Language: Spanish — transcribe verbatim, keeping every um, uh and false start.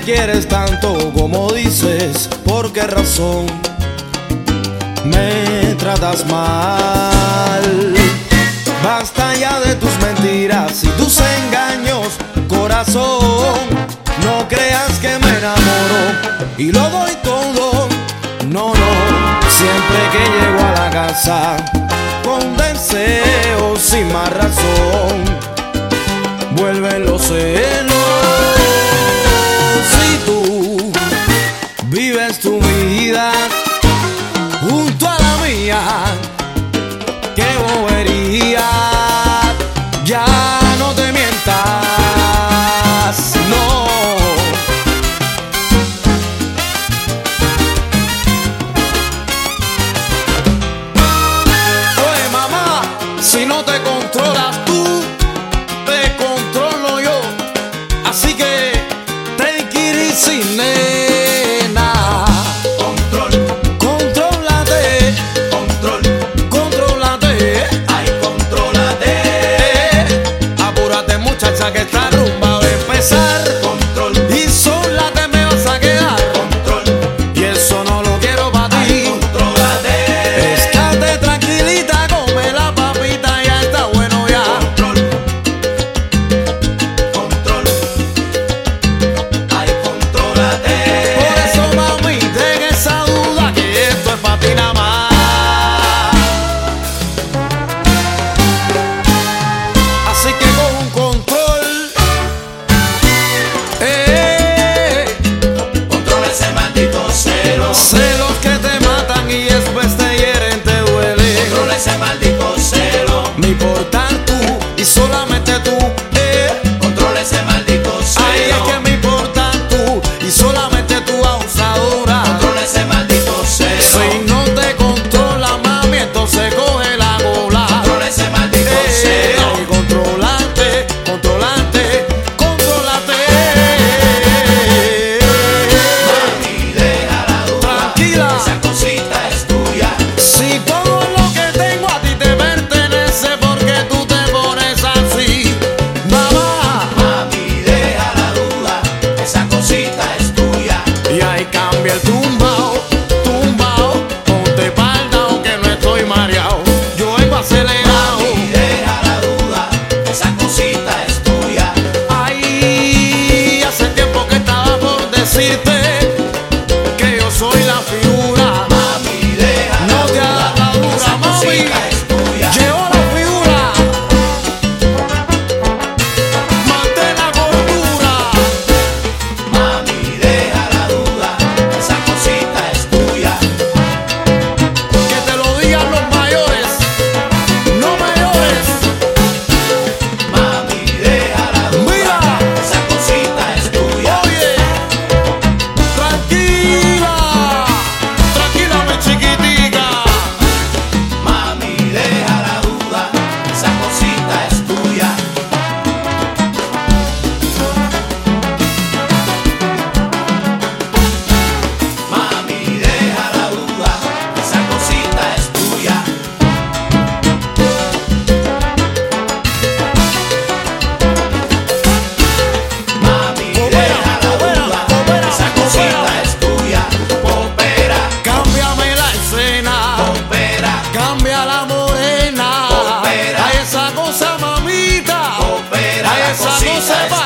quieres tanto como dices, ¿por qué razón me tratas mal? Basta ya de tus mentiras y tus engaños, corazón. No creas que me enamoro y lo doy todo. No, no, siempre que llego a la casa con deseos sin más razón, vuelven los celos. Si tú vives tu vida junto a la mía, qué bobería, ya no te mientas, no. Oye, mamá, si no te controlas tú, te controlo yo, así que take it easy, nena. Control, Contrólate, control, contrólate. ay, contrólate. Apúrate, muchacha, que esta rumba va a empezar. Control, Y sola te me vas a quedar. control, Y eso no lo quiero para ay, ti. contrólate. Estate tranquilita, come la papita, ya está bueno ya. Control, control, ay, contrólate. Por eso, mami, ten esa duda que esto es para ti nada más. Así que con un control, eh, Controla ese maldito celo. celos que te matan y después te hieren, te duele. Controla ese maldito celo. Me importan tú y solamente tú, eh. Controla ese maldito Ay, es celo. que me importan tú y solamente tú, abusadora. Controla ese maldito celo. Si no te controla, mami, entonces coge la gola. Controla ese maldito Eh, celo. ay, controlante, controlante, controlate. Mami, deja la duda. Tranquila. Esa cosita es tuya. Si todo lo que tengo a ti te pertenece, porque tú te pones así, mamá. Mami, deja la duda. Esa cosita es tuya. Y ahí cambia el tumbao, tumbao. Ponte espalda aunque no estoy mareado. Yo vengo acelerado. Mami, deja la duda. Esa cosita es tuya. Ay, hace tiempo que estaba por decirte que yo soy la figura. Mami, deja No la te duda. hagas la dura, Esa mami. cosita es tuya. Llevo la figura. Mantén la gordura. Mami, deja la duda. Esa cosita es tuya. Que te lo digan los mayores, no mayores. Mami, deja la duda. Mira. Esa cosita es tuya. Oye, tranquila, tranquila mi chiquitica. Mami, deja la duda. Esa cosita es tuya. Mami, deja la duda. Esa cosita es tuya. Mami, deja la duda. Esa cosita es tuya. Opera, Cámbiame la escena, opera, cambia la morena. Opera. Ay, esa cosa, mamita. opera Ay, la esa cosita cosa es